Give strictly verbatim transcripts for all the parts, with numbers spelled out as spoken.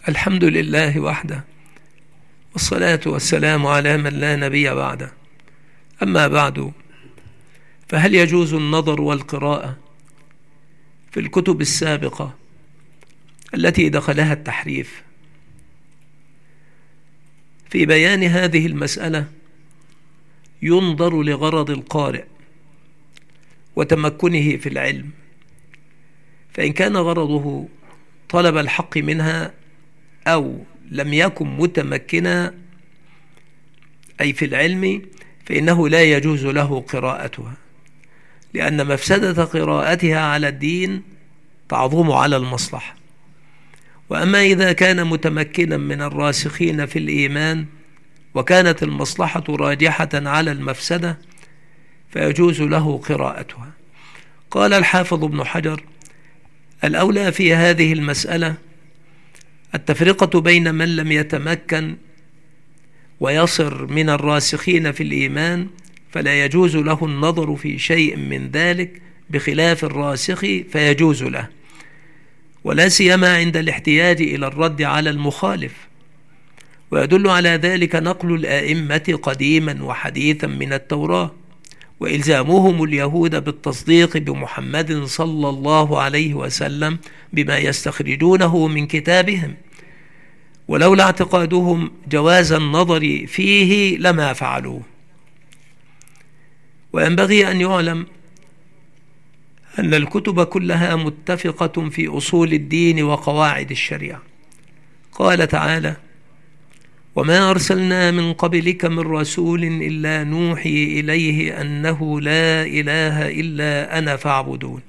الحمد لله وحده، والصلاة والسلام على من لا نبي بعده. أما بعد، فهل يجوز النظر والقراءة في الكتب السابقة التي دخلها التحريف؟ في بيان هذه المسألة ينظر لغرض القارئ وتمكنه في العلم، فإن كان غرضه طلب الحق منها أو لم يكن متمكنا أي في العلم، فإنه لا يجوز له قراءتها، لأن مفسدة قراءتها على الدين تعظم على المصلحة. وأما إذا كان متمكنا من الراسخين في الإيمان وكانت المصلحة راجحة على المفسدة فيجوز له قراءتها. قال الحافظ ابن حجر: الأولى في هذه المسألة التفرقة بين من لم يتمكن ويصر من الراسخين في الإيمان فلا يجوز له النظر في شيء من ذلك، بخلاف الراسخ فيجوز له، ولا سيما عند الاحتياج إلى الرد على المخالف. ويدل على ذلك نقل الآئمة قديما وحديثا من التوراة، وإلزامهم اليهود بالتصديق بمحمد صلى الله عليه وسلم بما يستخرجونه من كتابهم، ولولا اعتقادهم جواز النظر فيه لما فعلوه. وينبغي أن يعلم أن الكتب كلها متفقة في أصول الدين وقواعد الشريعة. قال تعالى: وما أرسلنا من قبلك من رسول إلا نوحي إليه أنه لا إله إلا أنا فاعبدون.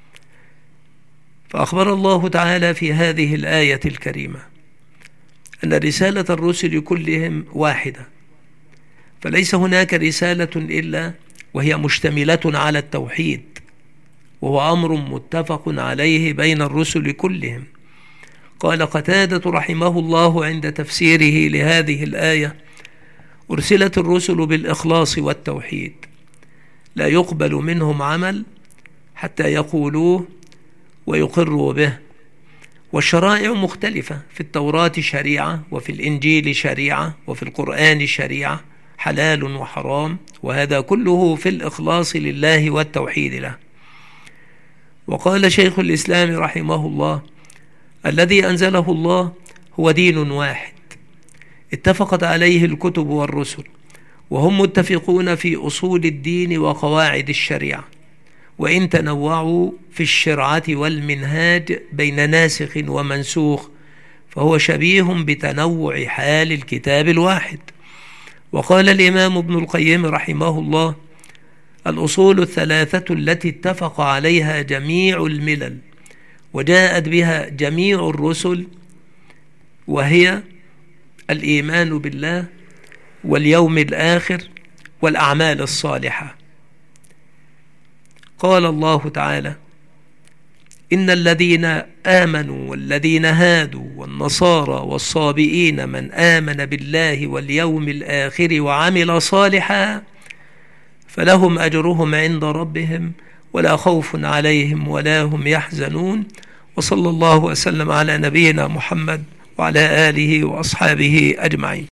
فأخبر الله تعالى في هذه الآية الكريمة أن رسالة الرسل كلهم واحدة، فليس هناك رسالة إلا وهي مشتملة على التوحيد، وهو أمر متفق عليه بين الرسل كلهم. قال قتادة رحمه الله عند تفسيره لهذه الآية: أرسلت الرسل بالإخلاص والتوحيد، لا يقبل منهم عمل حتى يقولوه ويقروا به. والشرائع مختلفة، في التوراة شريعة، وفي الإنجيل شريعة، وفي القرآن شريعة، حلال وحرام، وهذا كله في الإخلاص لله والتوحيد له. وقال شيخ الإسلام رحمه الله: الذي أنزله الله هو دين واحد اتفقت عليه الكتب والرسل، وهم متفقون في أصول الدين وقواعد الشريعة، وإن تنوعوا في الشرعة والمنهاج بين ناسخ ومنسوخ فهو شبيه بتنوع حال الكتاب الواحد. وقال الإمام ابن القيم رحمه الله: الأصول الثلاثة التي اتفق عليها جميع الملل وجاءت بها جميع الرسل، وهي الإيمان بالله واليوم الآخر والأعمال الصالحة. قال الله تعالى: إن الذين آمنوا والذين هادوا والنصارى والصابئين من آمن بالله واليوم الآخر وعمل صالحا فلهم أجرهم عند ربهم ولا خوف عليهم ولا هم يحزنون. وصلى الله وسلم على نبينا محمد وعلى آله وأصحابه أجمعين.